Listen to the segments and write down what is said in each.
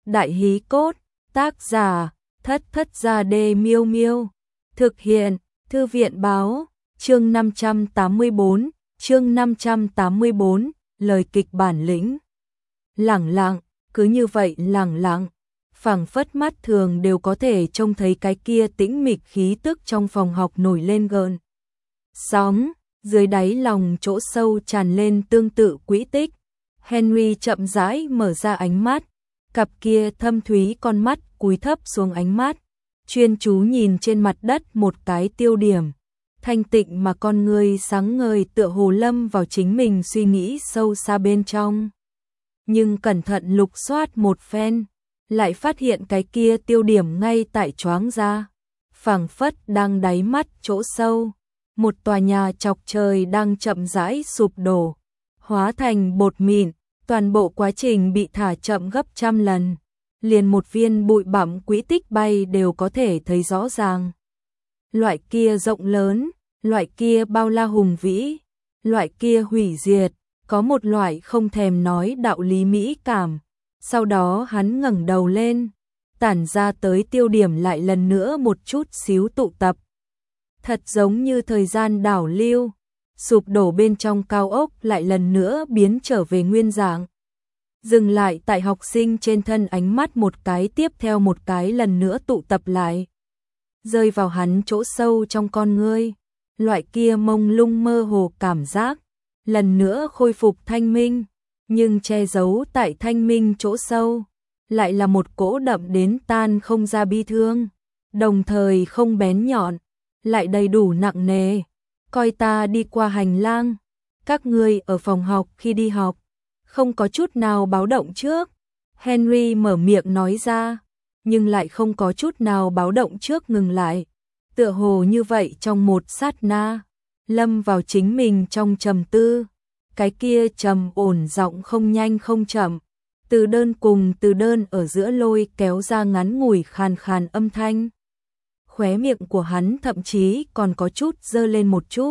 Đại hí cốt, tác giả, Thất Thất Gia Đê Miêu Miêu. Thực hiện, Thư viện báo, chương 584, chương 584, lời kịch bản lĩnh. Lẳng lặng, cứ như vậy lẳng lặng, phảng phất mắt thường đều có thể trông thấy cái kia tĩnh mịch khí tức trong phòng học nổi lên gợn sóng, dưới đáy lòng chỗ sâu tràn lên tương tự quỹ tích. Henry chậm rãi mở ra ánh mắt, cặp kia thâm thúy con mắt cúi thấp xuống ánh mắt, chuyên chú nhìn trên mặt đất một cái tiêu điểm. Thanh tịnh mà con người sáng ngời tựa hồ lâm vào chính mình suy nghĩ sâu xa bên trong. Nhưng cẩn thận lục soát một phen, lại phát hiện cái kia tiêu điểm ngay tại choáng ra. Phảng phất đang đáy mắt chỗ sâu, một tòa nhà chọc trời đang chậm rãi sụp đổ, hóa thành bột mịn, toàn bộ quá trình bị thả chậm gấp trăm lần. Liền một viên bụi bặm quỹ tích bay đều có thể thấy rõ ràng. Loại kia rộng lớn, loại kia bao la hùng vĩ, loại kia hủy diệt, có một loại không thèm nói đạo lý mỹ cảm. Sau đó hắn ngẩng đầu lên, tản ra tới tiêu điểm lại lần nữa một chút xíu tụ tập. Thật giống như thời gian đảo lưu, sụp đổ bên trong cao ốc lại lần nữa biến trở về nguyên dạng. Dừng lại tại học sinh trên thân, ánh mắt một cái tiếp theo một cái lần nữa tụ tập lại, rơi vào hắn chỗ sâu trong con ngươi. Loại kia mông lung mơ hồ cảm giác lần nữa khôi phục thanh minh, nhưng che giấu tại thanh minh chỗ sâu lại là một cỗ đậm đến tan không ra bi thương, đồng thời không bén nhọn, lại đầy đủ nặng nề. Coi ta đi qua hành lang, các ngươi ở phòng học khi đi học không có chút nào báo động trước. Henry mở miệng nói ra, nhưng lại không có chút nào báo động trước ngừng lại, tựa hồ như vậy trong một sát na, lâm vào chính mình trong trầm tư. Cái kia trầm ổn giọng không nhanh không chậm, từ đơn cùng từ đơn ở giữa lôi kéo ra ngắn ngủi khàn khàn âm thanh. Khóe miệng của hắn thậm chí còn có chút dơ lên một chút.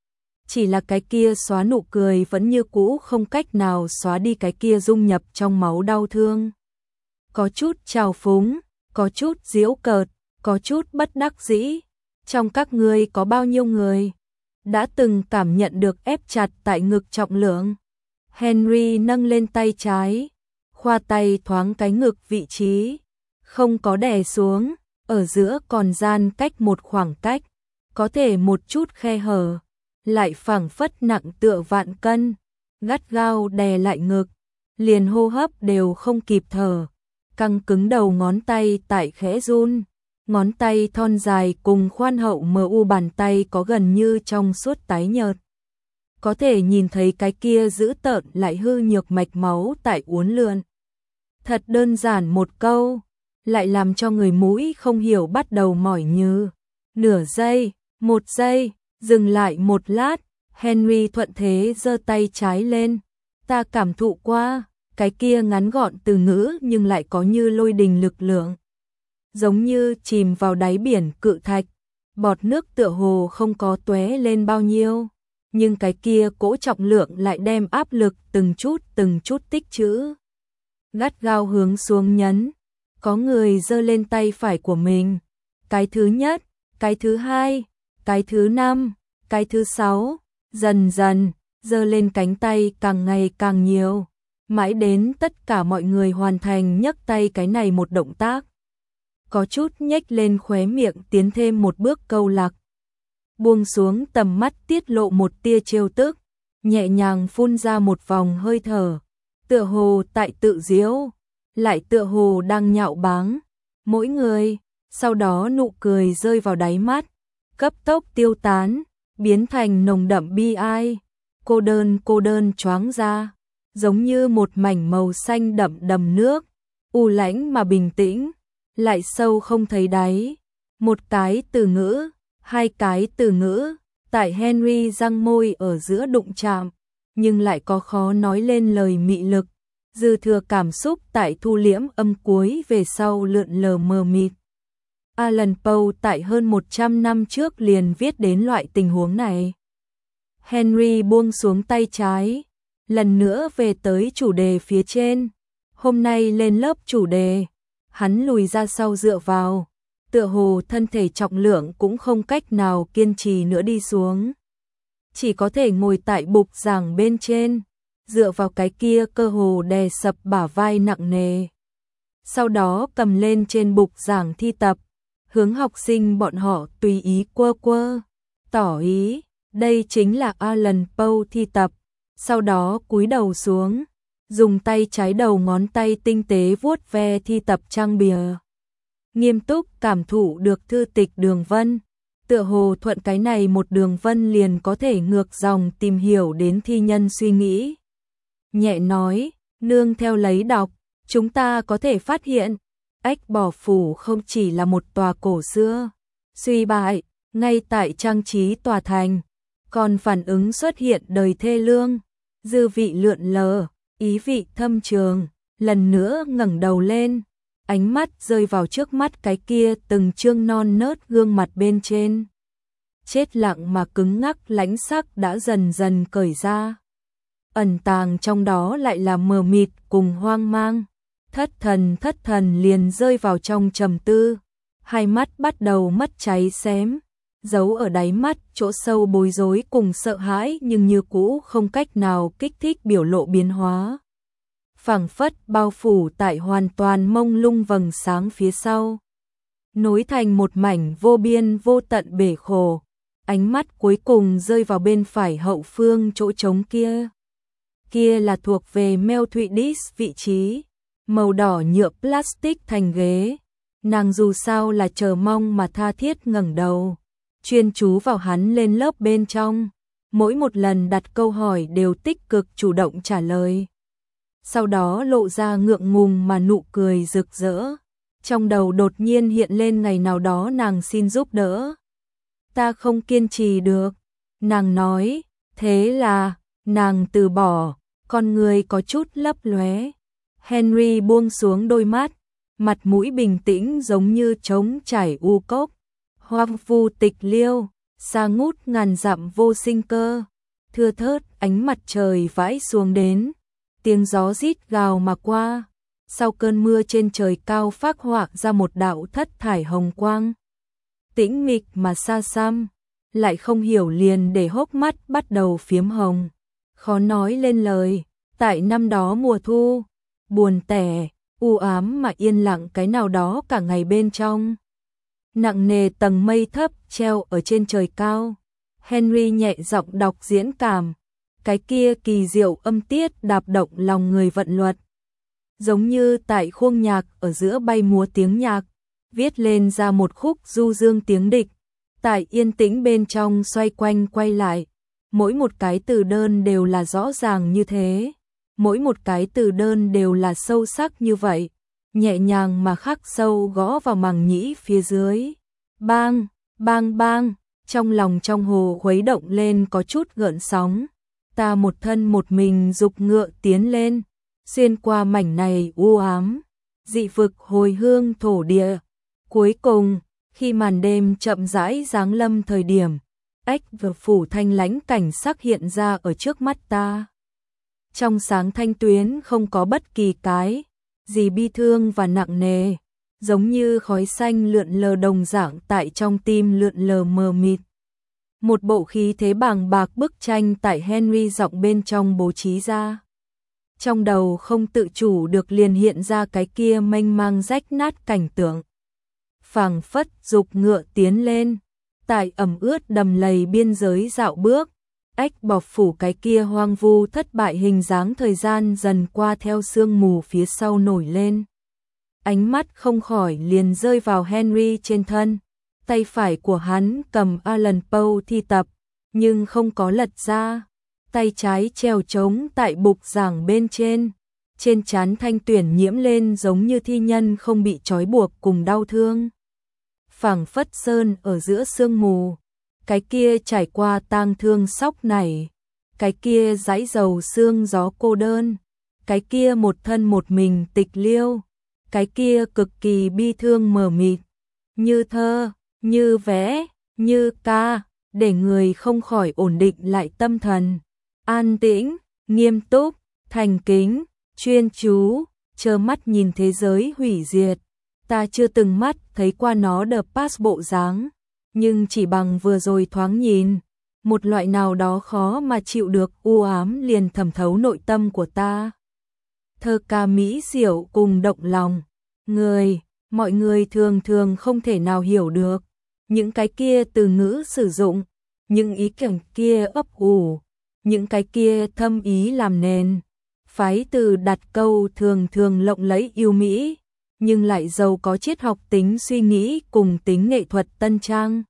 Chỉ là cái kia xóa nụ cười vẫn như cũ không cách nào xóa đi cái kia dung nhập trong máu đau thương. Có chút trào phúng, có chút giễu cợt, có chút bất đắc dĩ. Trong các ngươi có bao nhiêu người đã từng cảm nhận được ép chặt tại ngực trọng lượng? Henry nâng lên tay trái, khoa tay thoáng cái ngực vị trí, không có đè xuống, ở giữa còn gian cách một khoảng cách, có thể một chút khe hở, lại phảng phất nặng tựa vạn cân, gắt gao đè lại ngực, liền hô hấp đều không kịp thở. Căng cứng đầu ngón tay tại khẽ run, ngón tay thon dài cùng khoan hậu mờ u bàn tay có gần như trong suốt tái nhợt. Có thể nhìn thấy cái kia dữ tợn lại hư nhược mạch máu tại uốn lượn. Thật đơn giản một câu, lại làm cho người mũi không hiểu bắt đầu mỏi như. Nửa giây, một giây, dừng lại một lát, Henry thuận thế giơ tay trái lên. Ta cảm thụ qua, cái kia ngắn gọn từ ngữ nhưng lại có như lôi đình lực lượng. Giống như chìm vào đáy biển cự thạch, bọt nước tựa hồ không có tóe lên bao nhiêu, nhưng cái kia cỗ trọng lượng lại đem áp lực từng chút tích trữ. Gắt gao hướng xuống nhấn, có người giơ lên tay phải của mình. Cái thứ nhất, cái thứ hai, cái thứ năm, cái thứ sáu, dần dần, giơ lên cánh tay càng ngày càng nhiều. Mãi đến tất cả mọi người hoàn thành nhấc tay cái này một động tác. Có chút nhếch lên khóe miệng tiến thêm một bước câu lạc. Buông xuống tầm mắt tiết lộ một tia trêu tức, nhẹ nhàng phun ra một vòng hơi thở. Tựa hồ tại tự giễu, lại tựa hồ đang nhạo báng. Mỗi người, sau đó nụ cười rơi vào đáy mắt, cấp tốc tiêu tán, biến thành nồng đậm bi ai. Cô đơn choáng ra, giống như một mảnh màu xanh đậm đầm nước, u lãnh mà bình tĩnh, lại sâu không thấy đáy. Một cái từ ngữ, hai cái từ ngữ, tại Henry răng môi ở giữa đụng chạm, nhưng lại có khó nói lên lời mị lực. Dư thừa cảm xúc tại thu liễm âm cuối về sau lượn lờ mờ mịt. Alan Poe tại hơn 100 năm trước liền viết đến loại tình huống này. Henry buông xuống tay trái, lần nữa về tới chủ đề phía trên. Hôm nay lên lớp chủ đề, hắn lùi ra sau dựa vào, tựa hồ thân thể trọng lượng cũng không cách nào kiên trì nữa đi xuống. Chỉ có thể ngồi tại bục giảng bên trên, dựa vào cái kia cơ hồ đè sập bả vai nặng nề. Sau đó cầm lên trên bục giảng thi tập, hướng học sinh bọn họ tùy ý quơ quơ, tỏ ý, đây chính là Alan Poe thi tập. Sau đó cúi đầu xuống, dùng tay trái đầu ngón tay tinh tế vuốt ve thi tập trang bìa. Nghiêm túc cảm thụ được thư tịch đường vân, tựa hồ thuận cái này một đường vân liền có thể ngược dòng tìm hiểu đến thi nhân suy nghĩ. Nhẹ nói, nương theo lấy đọc, chúng ta có thể phát hiện, Ách Bỏ Phủ không chỉ là một tòa cổ xưa, suy bại, ngay tại trang trí tòa thành, còn phản ứng xuất hiện đời thê lương, dư vị lượn lờ, ý vị thâm trường, lần nữa ngẩng đầu lên, ánh mắt rơi vào trước mắt cái kia từng trương non nớt gương mặt bên trên. Chết lặng mà cứng ngắc lãnh sắc đã dần dần cởi ra. Ẩn tàng trong đó lại là mờ mịt cùng hoang mang. Thất thần liền rơi vào trong trầm tư. Hai mắt bắt đầu mất cháy xém. Giấu ở đáy mắt chỗ sâu bối rối cùng sợ hãi nhưng như cũ không cách nào kích thích biểu lộ biến hóa. Phảng phất bao phủ tại hoàn toàn mông lung vầng sáng phía sau. Nối thành một mảnh vô biên vô tận bể khổ. Ánh mắt cuối cùng rơi vào bên phải hậu phương chỗ trống kia. Kia là thuộc về Mel Thụy vị trí. Màu đỏ nhựa plastic thành ghế. Nàng dù sao là chờ mong mà tha thiết ngẩng đầu. Chuyên chú vào hắn lên lớp bên trong. Mỗi một lần đặt câu hỏi đều tích cực chủ động trả lời. Sau đó lộ ra ngượng ngùng mà nụ cười rực rỡ. Trong đầu đột nhiên hiện lên ngày nào đó nàng xin giúp đỡ. Ta không kiên trì được. Nàng nói, thế là, nàng từ bỏ, con người có chút lấp lóe. Henry buông xuống đôi mắt, mặt mũi bình tĩnh giống như trống trải u cốc. Hoang vu tịch liêu, xa ngút ngàn dặm vô sinh cơ. Thưa thớt ánh mặt trời vãi xuống đến. Tiếng gió rít gào mà qua. Sau cơn mưa trên trời cao phác họa ra một đạo thất thải hồng quang. Tĩnh mịch mà xa xăm, lại không hiểu liền để hốc mắt bắt đầu phiếm hồng. Khó nói lên lời, tại năm đó mùa thu, buồn tẻ, u ám mà yên lặng cái nào đó cả ngày bên trong. Nặng nề tầng mây thấp treo ở trên trời cao. Henry nhẹ giọng đọc diễn cảm, cái kia kỳ diệu âm tiết đạp động lòng người vận luật. Giống như tại khuôn nhạc ở giữa bay múa tiếng nhạc, viết lên ra một khúc du dương tiếng địch, tại yên tĩnh bên trong xoay quanh quay lại, mỗi một cái từ đơn đều là rõ ràng như thế, mỗi một cái từ đơn đều là sâu sắc như vậy, nhẹ nhàng mà khắc sâu gõ vào màng nhĩ phía dưới. Bang, bang bang, trong lòng trong hồ khuấy động lên có chút gợn sóng, ta một thân một mình dục ngựa tiến lên, xuyên qua mảnh này u ám, dị vực hồi hương thổ địa. Cuối cùng, khi màn đêm chậm rãi giáng lâm thời điểm, Ách Vừa Phủ thanh lãnh cảnh sắc hiện ra ở trước mắt ta. Trong sáng thanh tuyến không có bất kỳ cái gì bi thương và nặng nề, giống như khói xanh lượn lờ đồng dạng tại trong tim lượn lờ mờ mịt. Một bộ khí thế bàng bạc bức tranh tại Henry giọng bên trong bố trí ra. Trong đầu không tự chủ được liền hiện ra cái kia mênh mang rách nát cảnh tượng. Phảng phất dục ngựa tiến lên, tại ẩm ướt đầm lầy biên giới dạo bước, Ách Bỏ Phủ cái kia hoang vu thất bại hình dáng thời gian dần qua theo sương mù phía sau nổi lên. Ánh mắt không khỏi liền rơi vào Henry trên thân, tay phải của hắn cầm Alan Poe thi tập, nhưng không có lật ra, tay trái treo trống tại bục giảng bên trên trán thanh tuyển nhiễm lên giống như thi nhân không bị trói buộc cùng đau thương. Phảng phất sơn ở giữa sương mù, cái kia trải qua tang thương sóc này, cái kia dãi dầu sương gió cô đơn, cái kia một thân một mình tịch liêu, cái kia cực kỳ bi thương mờ mịt, như thơ, như vẽ, như ca, để người không khỏi ổn định lại tâm thần, an tĩnh, nghiêm túc, thành kính, chuyên chú, trơ mắt nhìn thế giới hủy diệt. Ta chưa từng mắt thấy qua nó The Past bộ dáng, nhưng chỉ bằng vừa rồi thoáng nhìn, một loại nào đó khó mà chịu được u ám liền thẩm thấu nội tâm của ta. Thơ ca mỹ diệu cùng động lòng, mọi người thường thường không thể nào hiểu được những cái kia từ ngữ sử dụng, những ý cảnh kia ấp ủ, những cái kia thâm ý làm nền. Phái từ đặt câu thường thường lộng lẫy yêu mỹ, nhưng lại giàu có triết học tính suy nghĩ cùng tính nghệ thuật tân trang,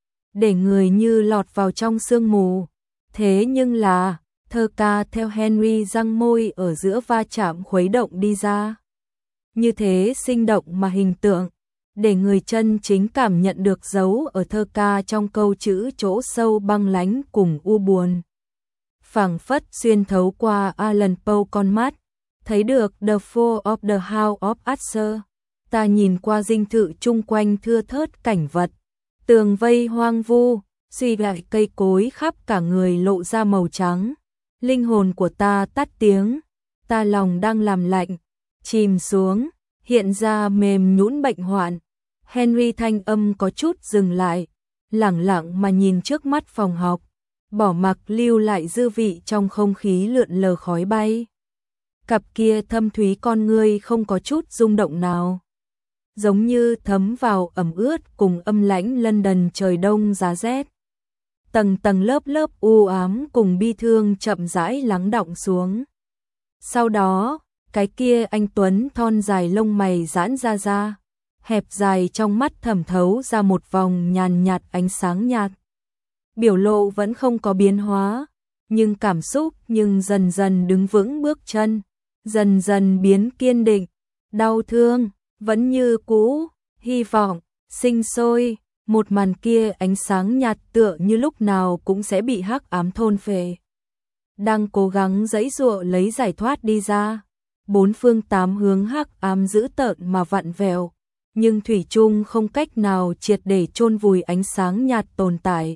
để người như lọt vào trong sương mù. Thế nhưng là, thơ ca theo Henry răng môi ở giữa va chạm khuấy động đi ra. Như thế sinh động mà hình tượng, để người chân chính cảm nhận được dấu ở thơ ca trong câu chữ chỗ sâu băng lánh cùng u buồn. Phảng phất xuyên thấu qua Alan Poe con mắt, thấy được The Fall of the House of Usher. Ta nhìn qua dinh thự chung quanh thưa thớt cảnh vật, tường vây hoang vu, suy lại cây cối khắp cả người lộ ra màu trắng. Linh hồn của ta tắt tiếng, ta lòng đang làm lạnh, chìm xuống, hiện ra mềm nhũn bệnh hoạn. Henry thanh âm có chút dừng lại, lẳng lặng mà nhìn trước mắt phòng học, bỏ mặc lưu lại dư vị trong không khí lượn lờ khói bay. Cặp kia thâm thúy con ngươi không có chút rung động nào, giống như thấm vào ẩm ướt cùng âm lãnh London trời đông giá rét. Tầng tầng lớp lớp u ám cùng bi thương chậm rãi lắng đọng xuống. Sau đó, cái kia anh tuấn thon dài lông mày giãn ra, hẹp dài trong mắt thẩm thấu ra một vòng nhàn nhạt ánh sáng nhạt. Biểu lộ vẫn không có biến hóa, nhưng cảm xúc dần dần đứng vững bước chân, dần dần biến kiên định, đau thương vẫn như cũ, hy vọng sinh sôi. Một màn kia ánh sáng nhạt tựa như lúc nào cũng sẽ bị hắc ám thôn phệ. Đang cố gắng giãy giụa lấy giải thoát đi ra. Bốn phương tám hướng hắc ám dữ tợn mà vặn vẹo, nhưng thủy chung không cách nào triệt để chôn vùi ánh sáng nhạt tồn tại.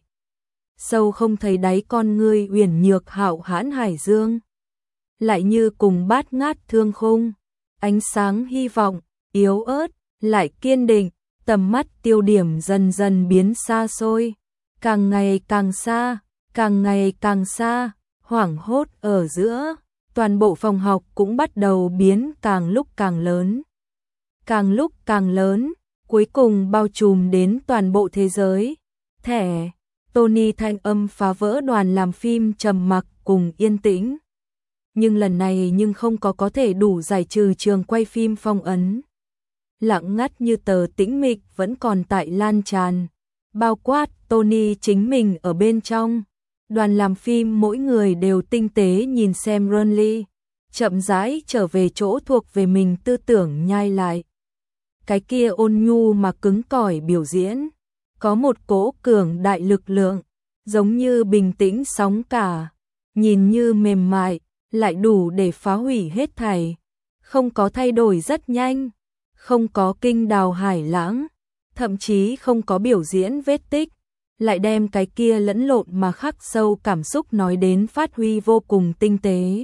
Sâu không thấy đáy con ngươi uyển nhược hạo hãn hải dương, lại như cùng bát ngát thương khung, ánh sáng hy vọng, yếu ớt, lại kiên định. Tầm mắt tiêu điểm dần dần biến xa xôi, càng ngày càng xa, càng ngày càng xa, hoảng hốt ở giữa, toàn bộ phòng học cũng bắt đầu biến càng lúc càng lớn. Càng lúc càng lớn, cuối cùng bao trùm đến toàn bộ thế giới. Thẻ, Tony thanh âm phá vỡ đoàn làm phim trầm mặc cùng yên tĩnh. Nhưng lần này không có thể đủ giải trừ trường quay phim phong ấn. Lặng ngắt như tờ tĩnh mịch vẫn còn tại lan tràn, bao quát Tony chính mình ở bên trong. Đoàn làm phim mỗi người đều tinh tế nhìn xem Ronly, chậm rãi trở về chỗ thuộc về mình tư tưởng nhai lại. Cái kia ôn nhu mà cứng cỏi biểu diễn, có một cỗ cường đại lực lượng, giống như bình tĩnh sóng cả, nhìn như mềm mại, lại đủ để phá hủy hết thảy, không có thay đổi rất nhanh. Không có kinh đào hải lãng, thậm chí không có biểu diễn vết tích, lại đem cái kia lẫn lộn mà khắc sâu cảm xúc nói đến phát huy vô cùng tinh tế.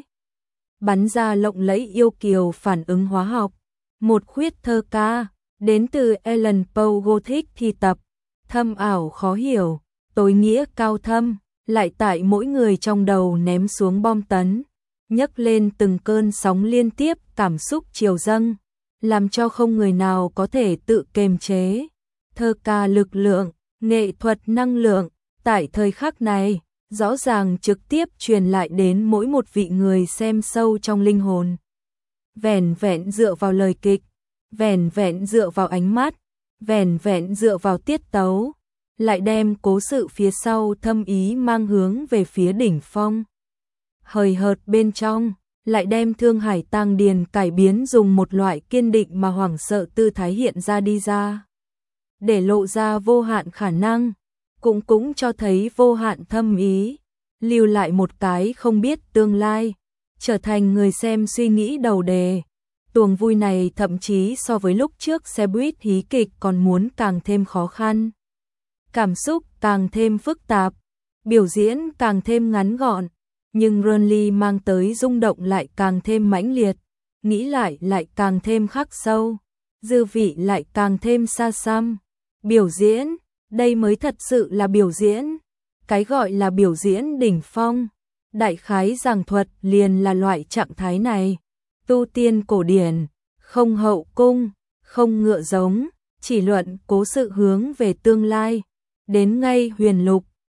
Bắn ra lộng lẫy yêu kiều phản ứng hóa học, một khuyết thơ ca, đến từ Alan Poe Gothic thi tập, thâm ảo khó hiểu, tối nghĩa cao thâm, lại tại mỗi người trong đầu ném xuống bom tấn, nhấc lên từng cơn sóng liên tiếp cảm xúc triều dâng, làm cho không người nào có thể tự kiềm chế. Thơ ca lực lượng, nghệ thuật năng lượng, tại thời khắc này, rõ ràng trực tiếp truyền lại đến mỗi một vị người xem sâu trong linh hồn. Vẻn vẹn dựa vào lời kịch, vẻn vẹn dựa vào ánh mắt, vẻn vẹn dựa vào tiết tấu, lại đem cố sự phía sau thâm ý mang hướng về phía đỉnh phong. Hời hợt bên trong, lại đem Thương Hải Tang Điền cải biến dùng một loại kiên định mà hoảng sợ tư thái hiện ra đi ra. Để lộ ra vô hạn khả năng, cũng cho thấy vô hạn thâm ý, lưu lại một cái không biết tương lai, trở thành người xem suy nghĩ đầu đề. Tuồng vui này thậm chí so với lúc trước xe buýt hí kịch còn muốn càng thêm khó khăn. Cảm xúc càng thêm phức tạp, biểu diễn càng thêm ngắn gọn, nhưng Ronly mang tới rung động lại càng thêm mãnh liệt. nghĩ lại lại càng thêm khắc sâu, dư vị lại càng thêm xa xăm. Biểu diễn, đây mới thật sự là biểu diễn. Cái gọi là biểu diễn đỉnh phong, đại khái giảng thuật liền là loại trạng thái này. Tu tiên cổ điển, không hậu cung, không ngựa giống, chỉ luận cố sự hướng về tương lai. Đến ngay huyền lục,